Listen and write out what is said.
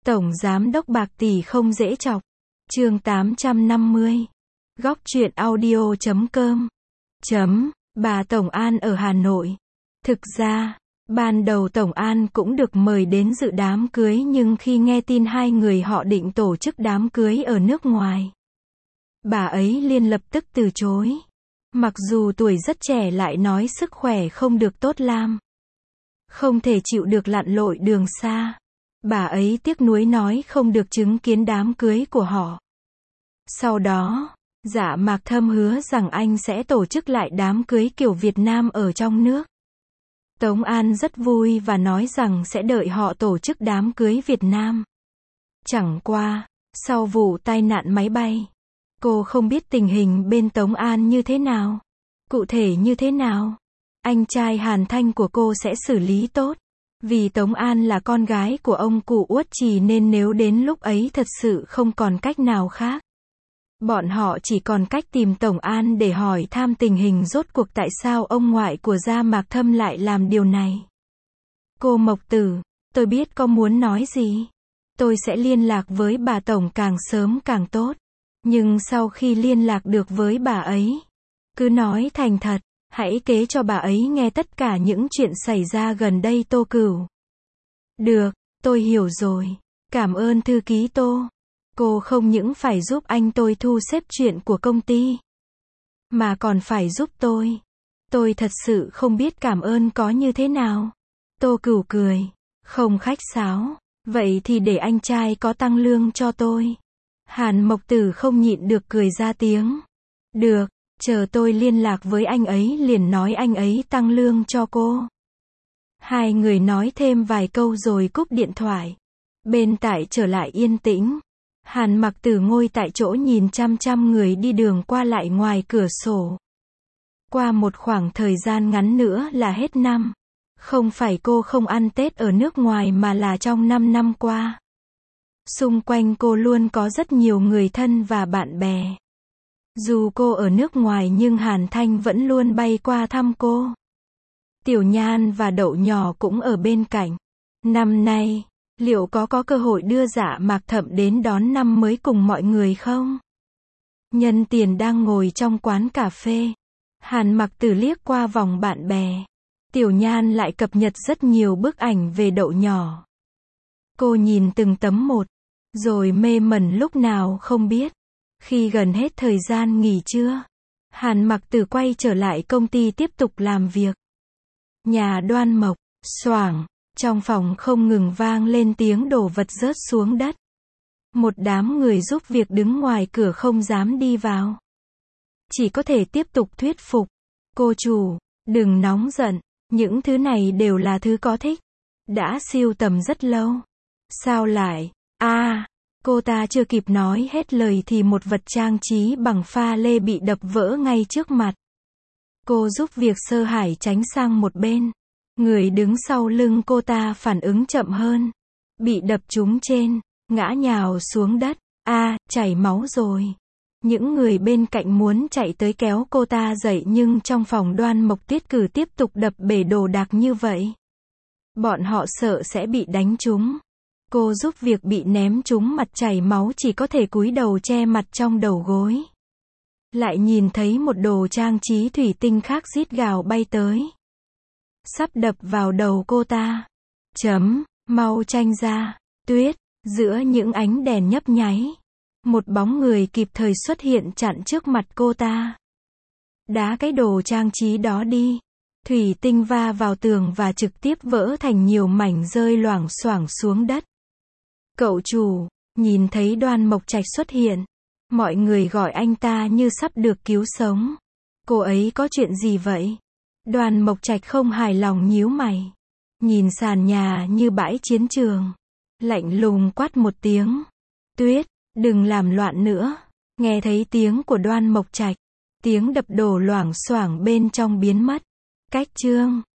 Tổng giám đốc bạc tỷ không dễ chọc. Chương 850. Góc truyện audio.com. Bà Tổng An ở Hà Nội. Thực ra, ban đầu Tổng An cũng được mời đến dự đám cưới, nhưng khi nghe tin hai người họ định tổ chức đám cưới ở nước ngoài, bà ấy liền lập tức từ chối. Mặc dù tuổi rất trẻ lại nói sức khỏe không được tốt lắm, không thể chịu được lặn lội đường xa. Bà ấy tiếc nuối nói không được chứng kiến đám cưới của họ. Sau đó, Dạ Mạc Thâm hứa rằng anh sẽ tổ chức lại đám cưới kiểu Việt Nam ở trong nước. Tống An rất vui và nói rằng sẽ đợi họ tổ chức đám cưới Việt Nam. Chẳng qua, sau vụ tai nạn máy bay, cô không biết tình hình bên Tống An như thế nào. Cụ thể như thế nào, anh trai Hàn Thanh của cô sẽ xử lý tốt. Vì Tống An là con gái của ông cụ Uất Trì nên nếu đến lúc ấy thật sự không còn cách nào khác, bọn họ chỉ còn cách tìm Tổng An để hỏi thăm tình hình rốt cuộc tại sao ông ngoại của Dạ Mạc Thâm lại làm điều này. Cô Mộc Tử, tôi biết có muốn nói gì. Tôi sẽ liên lạc với bà Tổng càng sớm càng tốt. Nhưng sau khi liên lạc được với bà ấy, cứ nói thành thật, hãy kể cho bà ấy nghe tất cả những chuyện xảy ra gần đây. Tô Cửu. Được, tôi hiểu rồi. Cảm ơn thư ký Tô. Cô không những phải giúp anh tôi thu xếp chuyện của công ty, mà còn phải giúp tôi. Tôi thật sự không biết cảm ơn có như thế nào. Tô Cửu cười, không khách sáo. Vậy thì để anh trai có tăng lương cho tôi. Hàn Mộc Tử không nhịn được cười ra tiếng. Được, chờ tôi liên lạc với anh ấy liền nói anh ấy tăng lương cho cô. Hai người nói thêm vài câu rồi cúp điện thoại. Bên tại trở lại yên tĩnh. Hàn Mặc Tử ngồi tại chỗ nhìn chăm chăm người đi đường qua lại ngoài cửa sổ. Qua một khoảng thời gian ngắn nữa là hết năm. Không phải cô không ăn Tết ở nước ngoài mà là trong 5 năm qua, xung quanh cô luôn có rất nhiều người thân và bạn bè. Dù cô ở nước ngoài nhưng Hàn Thanh vẫn luôn bay qua thăm cô. Tiểu Nhan và Đậu Nhỏ cũng ở bên cạnh. Năm nay, liệu có cơ hội đưa Dạ Mạc Thâm đến đón năm mới cùng mọi người không? Nhân Tiền đang ngồi trong quán cà phê. Hàn Mặc Tử liếc qua vòng bạn bè. Tiểu Nhan lại cập nhật rất nhiều bức ảnh về Đậu Nhỏ. Cô nhìn từng tấm một, rồi mê mẩn lúc nào không biết. Khi gần hết thời gian nghỉ trưa, Hàn Mặc Tử quay trở lại công ty tiếp tục làm việc. Nhà Đoan Mộc, xoảng, trong phòng không ngừng vang lên tiếng đổ vật rớt xuống đất. Một đám người giúp việc đứng ngoài cửa không dám đi vào. Chỉ có thể tiếp tục thuyết phục. Cô chủ, đừng nóng giận. Những thứ này đều là thứ có thích. Đã sưu tầm rất lâu. Sao lại? Cô ta chưa kịp nói hết lời thì một vật trang trí bằng pha lê bị đập vỡ ngay trước mặt. Cô giúp việc Sơ Hải tránh sang một bên. Người đứng sau lưng cô ta phản ứng chậm hơn. Bị đập trúng trên, ngã nhào xuống đất. Chảy máu rồi. Những người bên cạnh muốn chạy tới kéo cô ta dậy nhưng trong phòng Đoan Mộc Tiết Cử tiếp tục đập bể đồ đạc như vậy. Bọn họ sợ sẽ bị đánh trúng. Cô giúp việc bị ném trúng mặt chảy máu chỉ có thể cúi đầu che mặt trong đầu gối. Lại nhìn thấy một đồ trang trí thủy tinh khác rít gào bay tới. Sắp đập vào đầu cô ta. Mau tranh ra. Tuyết, giữa những ánh đèn nhấp nháy. Một bóng người kịp thời xuất hiện chặn trước mặt cô ta. Đá cái đồ trang trí đó đi. Thủy tinh va vào tường và trực tiếp vỡ thành nhiều mảnh rơi loảng xoảng xuống đất. Cậu chủ, nhìn thấy Đoan Mộc Trạch xuất hiện. Mọi người gọi anh ta như sắp được cứu sống. Cô ấy có chuyện gì vậy? Đoan Mộc Trạch không hài lòng nhíu mày. Nhìn sàn nhà như bãi chiến trường. Lạnh lùng quát một tiếng. Tuyết, đừng làm loạn nữa. Nghe thấy tiếng của Đoan Mộc Trạch. Tiếng đập đổ loảng xoảng bên trong biến mất. Cách chương